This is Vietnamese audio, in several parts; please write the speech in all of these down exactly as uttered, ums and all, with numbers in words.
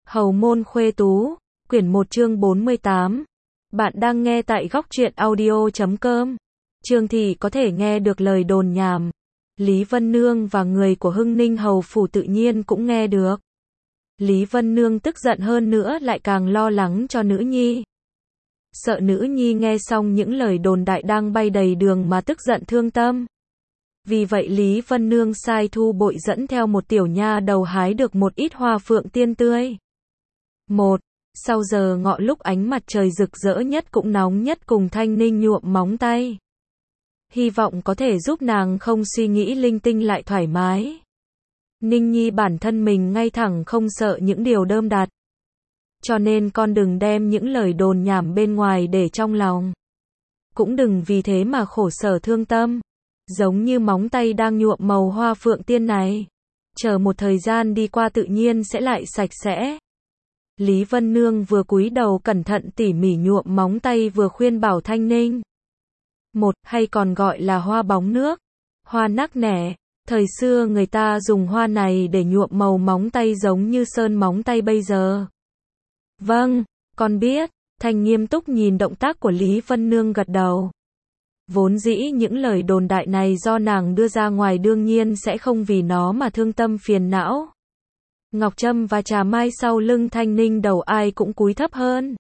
Hầu môn khuê tú, quyển một chương bốn mươi tám. Bạn đang nghe tại góc truyện audio chấm com. Trương Thị có thể nghe được lời đồn nhảm. Lý Vân Nương và người của Hưng Ninh Hầu Phủ tự nhiên cũng nghe được. Lý Vân Nương tức giận hơn nữa lại càng lo lắng cho nữ nhi. Sợ nữ nhi nghe xong những lời đồn đại đang bay đầy đường mà tức giận thương tâm. Vì vậy Lý Vân Nương sai Thu Bội dẫn theo một tiểu nha đầu hái được một ít hoa phượng tiên tươi. Một, sau giờ ngọ lúc ánh mặt trời rực rỡ nhất cũng nóng nhất cùng Thanh Ninh nhuộm móng tay. Hy vọng có thể giúp nàng không suy nghĩ linh tinh lại thoải mái. Ninh Nhi bản thân mình ngay thẳng không sợ những điều đơm đặt. Cho nên con đừng đem những lời đồn nhảm bên ngoài để trong lòng. Cũng đừng vì thế mà khổ sở thương tâm. Giống như móng tay đang nhuộm màu hoa phượng tiên này. Chờ một thời gian đi qua tự nhiên sẽ lại sạch sẽ. Lý Vân Nương vừa cúi đầu cẩn thận tỉ mỉ nhuộm móng tay vừa khuyên bảo Thanh Ninh. Một, hay còn gọi là hoa bóng nước. Hoa nắc nẻ. Thời xưa người ta dùng hoa này để nhuộm màu móng tay giống như sơn móng tay bây giờ. Vâng, con biết. Thanh nghiêm túc nhìn động tác của Lý Vân Nương gật đầu. Vốn dĩ những lời đồn đại này do nàng đưa ra ngoài đương nhiên sẽ không vì nó mà thương tâm phiền não. Ngọc Trâm và Trà Mai sau lưng Thanh Ninh đầu ai cũng cúi thấp hơn.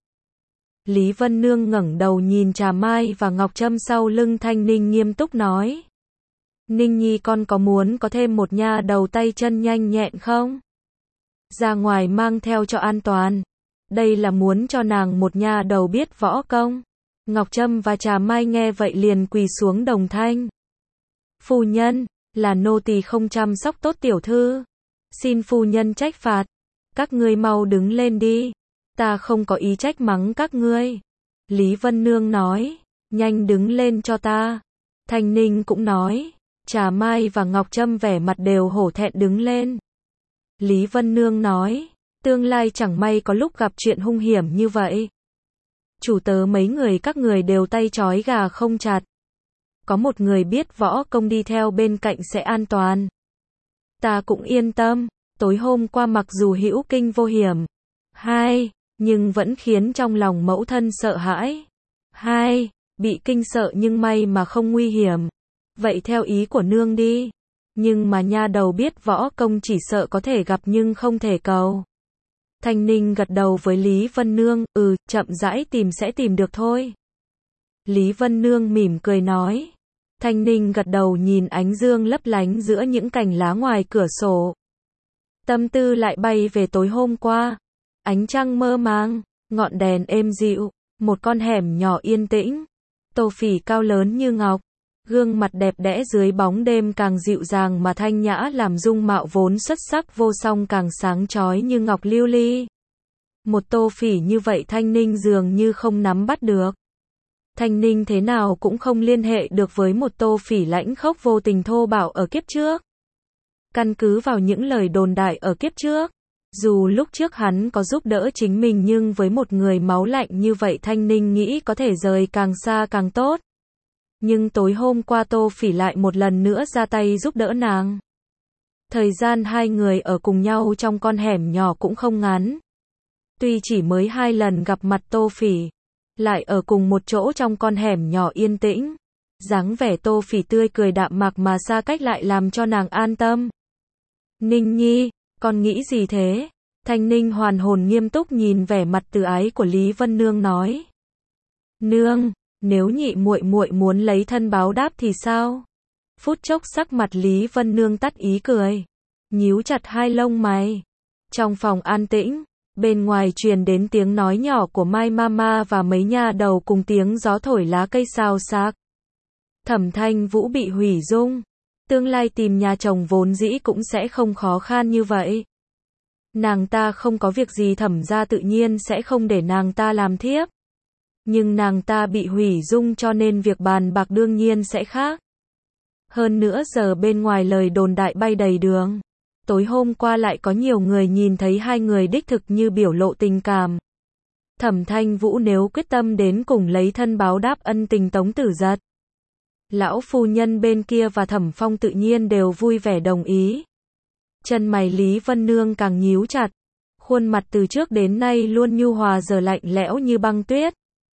Lý Vân Nương ngẩng đầu nhìn Trà Mai và Ngọc Trâm sau lưng Thanh Ninh nghiêm túc nói. Ninh Nhi con có muốn có thêm một nha đầu tay chân nhanh nhẹn không? Ra ngoài mang theo cho an toàn. Đây là muốn cho nàng một nha đầu biết võ công. Ngọc Trâm và Trà Mai nghe vậy liền quỳ xuống đồng thanh. Phu nhân, là nô tỳ không chăm sóc tốt tiểu thư. Xin phu nhân trách phạt. Các ngươi mau đứng lên đi. Ta không có ý trách mắng các ngươi. Lý Vân Nương nói. Nhanh đứng lên cho ta. Thanh Ninh cũng nói. Trà Mai và Ngọc Trâm vẻ mặt đều hổ thẹn đứng lên. Lý Vân Nương nói. Tương lai chẳng may có lúc gặp chuyện hung hiểm như vậy. Chủ tớ mấy người các người đều tay trói gà không chặt. Có một người biết võ công đi theo bên cạnh sẽ an toàn. Ta cũng yên tâm, tối hôm qua mặc dù hữu kinh vô hiểm. Hai, nhưng vẫn khiến trong lòng mẫu thân sợ hãi. Hai, bị kinh sợ nhưng may mà không nguy hiểm. Vậy theo ý của nương đi. Nhưng mà nha đầu biết võ công chỉ sợ có thể gặp nhưng không thể cầu. Thanh Ninh gật đầu với Lý Vân Nương, ừ, chậm rãi tìm sẽ tìm được thôi. Lý Vân Nương mỉm cười nói. Thanh Ninh gật đầu nhìn ánh dương lấp lánh giữa những cành lá ngoài cửa sổ. Tâm tư lại bay về tối hôm qua. Ánh trăng mơ màng, ngọn đèn êm dịu, một con hẻm nhỏ yên tĩnh. Tô Phỉ cao lớn như ngọc. Gương mặt đẹp đẽ dưới bóng đêm càng dịu dàng mà thanh nhã làm dung mạo vốn xuất sắc vô song càng sáng chói như ngọc lưu ly. Một Tô Phỉ như vậy Thanh Ninh dường như không nắm bắt được. Thanh Ninh thế nào cũng không liên hệ được với một Tô Phỉ lãnh khốc vô tình thô bạo ở kiếp trước. Căn cứ vào những lời đồn đại ở kiếp trước, dù lúc trước hắn có giúp đỡ chính mình nhưng với một người máu lạnh như vậy Thanh Ninh nghĩ có thể rời càng xa càng tốt. Nhưng tối hôm qua Tô Phỉ lại một lần nữa ra tay giúp đỡ nàng. Thời gian hai người ở cùng nhau trong con hẻm nhỏ cũng không ngắn. Tuy chỉ mới hai lần gặp mặt Tô Phỉ, lại ở cùng một chỗ trong con hẻm nhỏ yên tĩnh. Dáng vẻ Tô Phỉ tươi cười đạm mạc mà xa cách lại làm cho nàng an tâm. Ninh Nhi, con nghĩ gì thế? Thanh Ninh hoàn hồn nghiêm túc nhìn vẻ mặt từ ái của Lý Vân Nương nói. Nương, nếu nhị muội muội muốn lấy thân báo đáp thì sao? Phút chốc sắc mặt Lý Vân Nương tắt ý cười, nhíu chặt hai lông mày. Trong phòng an tĩnh, bên ngoài truyền đến tiếng nói nhỏ của Mai Mama và mấy nha đầu cùng tiếng gió thổi lá cây xào xạc. Thẩm Thanh Vũ bị hủy dung. Tương lai tìm nhà chồng vốn dĩ cũng sẽ không khó khăn như vậy. Nàng ta không có việc gì Thẩm gia tự nhiên sẽ không để nàng ta làm thiếp. Nhưng nàng ta bị hủy dung cho nên việc bàn bạc đương nhiên sẽ khác. Hơn nữa giờ bên ngoài lời đồn đại bay đầy đường. Tối hôm qua lại có nhiều người nhìn thấy hai người đích thực như biểu lộ tình cảm. Thẩm Thanh Vũ nếu quyết tâm đến cùng lấy thân báo đáp ân tình Tống Tử Giật. Lão phu nhân bên kia và Thẩm Phong tự nhiên đều vui vẻ đồng ý. Chân mày Lý Vân Nương càng nhíu chặt. Khuôn mặt từ trước đến nay luôn nhu hòa giờ lạnh lẽo như băng tuyết.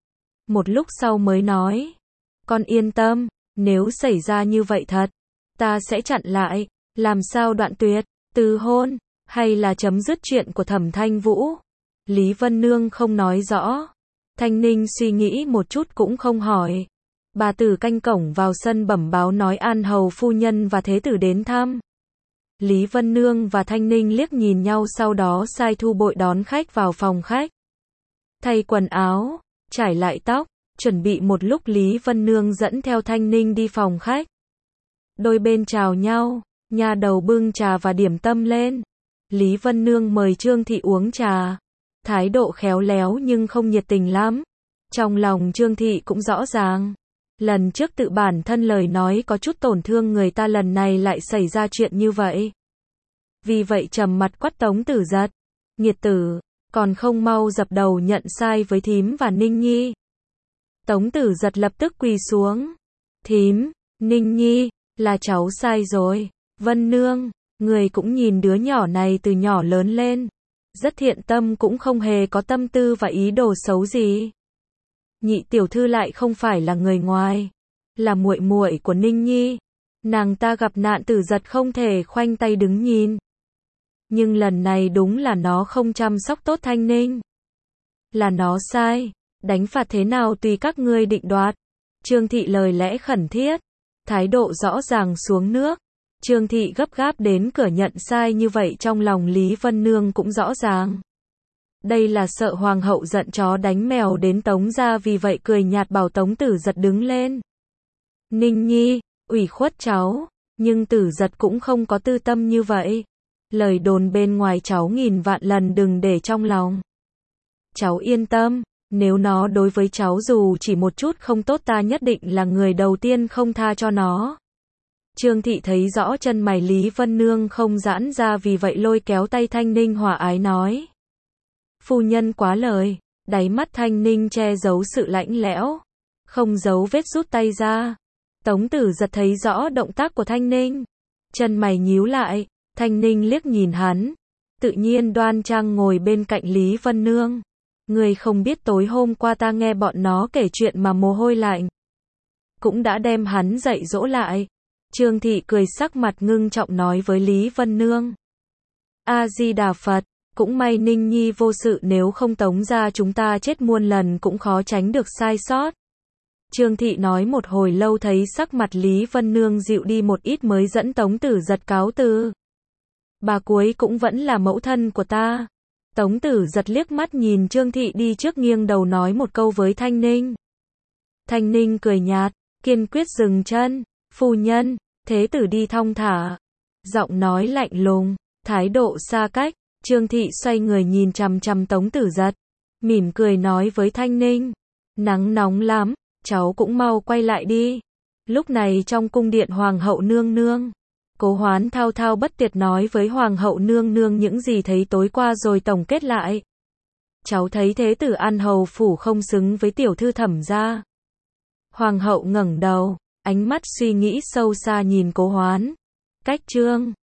Một lúc sau mới nói, con yên tâm, nếu xảy ra như vậy thật, ta sẽ chặn lại, làm sao đoạn tuyệt, từ hôn, hay là chấm dứt chuyện của Thẩm Thanh Vũ. Lý Vân Nương không nói rõ. Thanh Ninh suy nghĩ một chút cũng không hỏi. Bà tử canh cổng vào sân bẩm báo nói An hầu phu nhân và thế tử đến thăm. Lý Vân Nương và Thanh Ninh liếc nhìn nhau, sau đó sai Thu Bội đón khách vào phòng khách. Thay quần áo, trải lại tóc, chuẩn bị một lúc Lý Vân Nương dẫn theo Thanh Ninh đi phòng khách. Đôi bên chào nhau, nha đầu bưng trà và điểm tâm lên. Lý Vân Nương mời Trương Thị uống trà. Thái độ khéo léo nhưng không nhiệt tình lắm. Trong lòng Trương Thị cũng rõ ràng. Lần trước tự bản thân lời nói có chút tổn thương người ta, lần này lại xảy ra chuyện như vậy. Vì vậy trầm mặt quát Tống Tử Giật. Nghiệt tử, còn không mau dập đầu nhận sai với thím và Ninh Nhi. Tống Tử Giật lập tức quỳ xuống. Thím, Ninh Nhi, là cháu sai rồi. Vân Nương, người cũng nhìn đứa nhỏ này từ nhỏ lớn lên. Rất thiện tâm, cũng không hề có tâm tư và ý đồ xấu gì. Nhị tiểu thư lại không phải là người ngoài, là muội muội của Ninh Nhi. Nàng ta gặp nạn, Tử Giật không thể khoanh tay đứng nhìn. Nhưng lần này đúng là nó không chăm sóc tốt Thanh Ninh. Là nó sai, đánh phạt thế nào tùy các ngươi định đoạt. Trương Thị lời lẽ khẩn thiết, thái độ rõ ràng xuống nước. Trương Thị gấp gáp đến cửa nhận sai như vậy, trong lòng Lý Vân Nương cũng rõ ràng. Đây là sợ hoàng hậu giận chó đánh mèo đến Tống gia, vì vậy cười nhạt bảo Tống Tử Giật đứng lên. Ninh Nhi, ủy khuất cháu, nhưng Tử Giật cũng không có tư tâm như vậy. Lời đồn bên ngoài cháu nghìn vạn lần đừng để trong lòng. Cháu yên tâm, nếu nó đối với cháu dù chỉ một chút không tốt, ta nhất định là người đầu tiên không tha cho nó. Trương Thị thấy rõ chân mày Lý Vân Nương không giãn ra, vì vậy lôi kéo tay Thanh Ninh hòa ái nói. Phu nhân quá lời. Đáy mắt Thanh Ninh che giấu sự lạnh lẽo, không giấu vết rút tay ra. Tống Tử Giật thấy rõ động tác của Thanh Ninh, chân mày nhíu lại. Thanh Ninh liếc nhìn hắn, tự nhiên đoan trang ngồi bên cạnh Lý Vân Nương. Người không biết tối hôm qua ta nghe bọn nó kể chuyện mà mồ hôi lạnh, cũng đã đem hắn dạy dỗ lại. Trương Thị cười sắc mặt ngưng trọng nói với Lý Vân Nương. A Di Đà Phật, cũng may Ninh Nhi vô sự, nếu không Tống gia chúng ta chết muôn lần cũng khó tránh được sai sót. Trương Thị nói một hồi lâu, thấy sắc mặt Lý Vân Nương dịu đi một ít mới dẫn Tống Tử Giật cáo từ. Bà cuối cũng vẫn là mẫu thân của ta. Tống Tử Giật liếc mắt nhìn Trương Thị đi trước, nghiêng đầu nói một câu với Thanh Ninh. Thanh Ninh cười nhạt, kiên quyết dừng chân. Phu nhân, thế tử đi thong thả. Giọng nói lạnh lùng, thái độ xa cách. Trương Thị xoay người nhìn chằm chằm Tống Tử Giật, mỉm cười nói với Thanh Ninh. Nắng nóng lắm, cháu cũng mau quay lại đi. Lúc này trong cung điện Hoàng hậu nương nương, Cố Hoán thao thao bất tuyệt nói với Hoàng hậu nương nương những gì thấy tối qua rồi tổng kết lại. Cháu thấy thế tử An hầu phủ không xứng với tiểu thư Thẩm gia. Hoàng hậu ngẩng đầu, ánh mắt suy nghĩ sâu xa nhìn Cố Hoán. Cách chương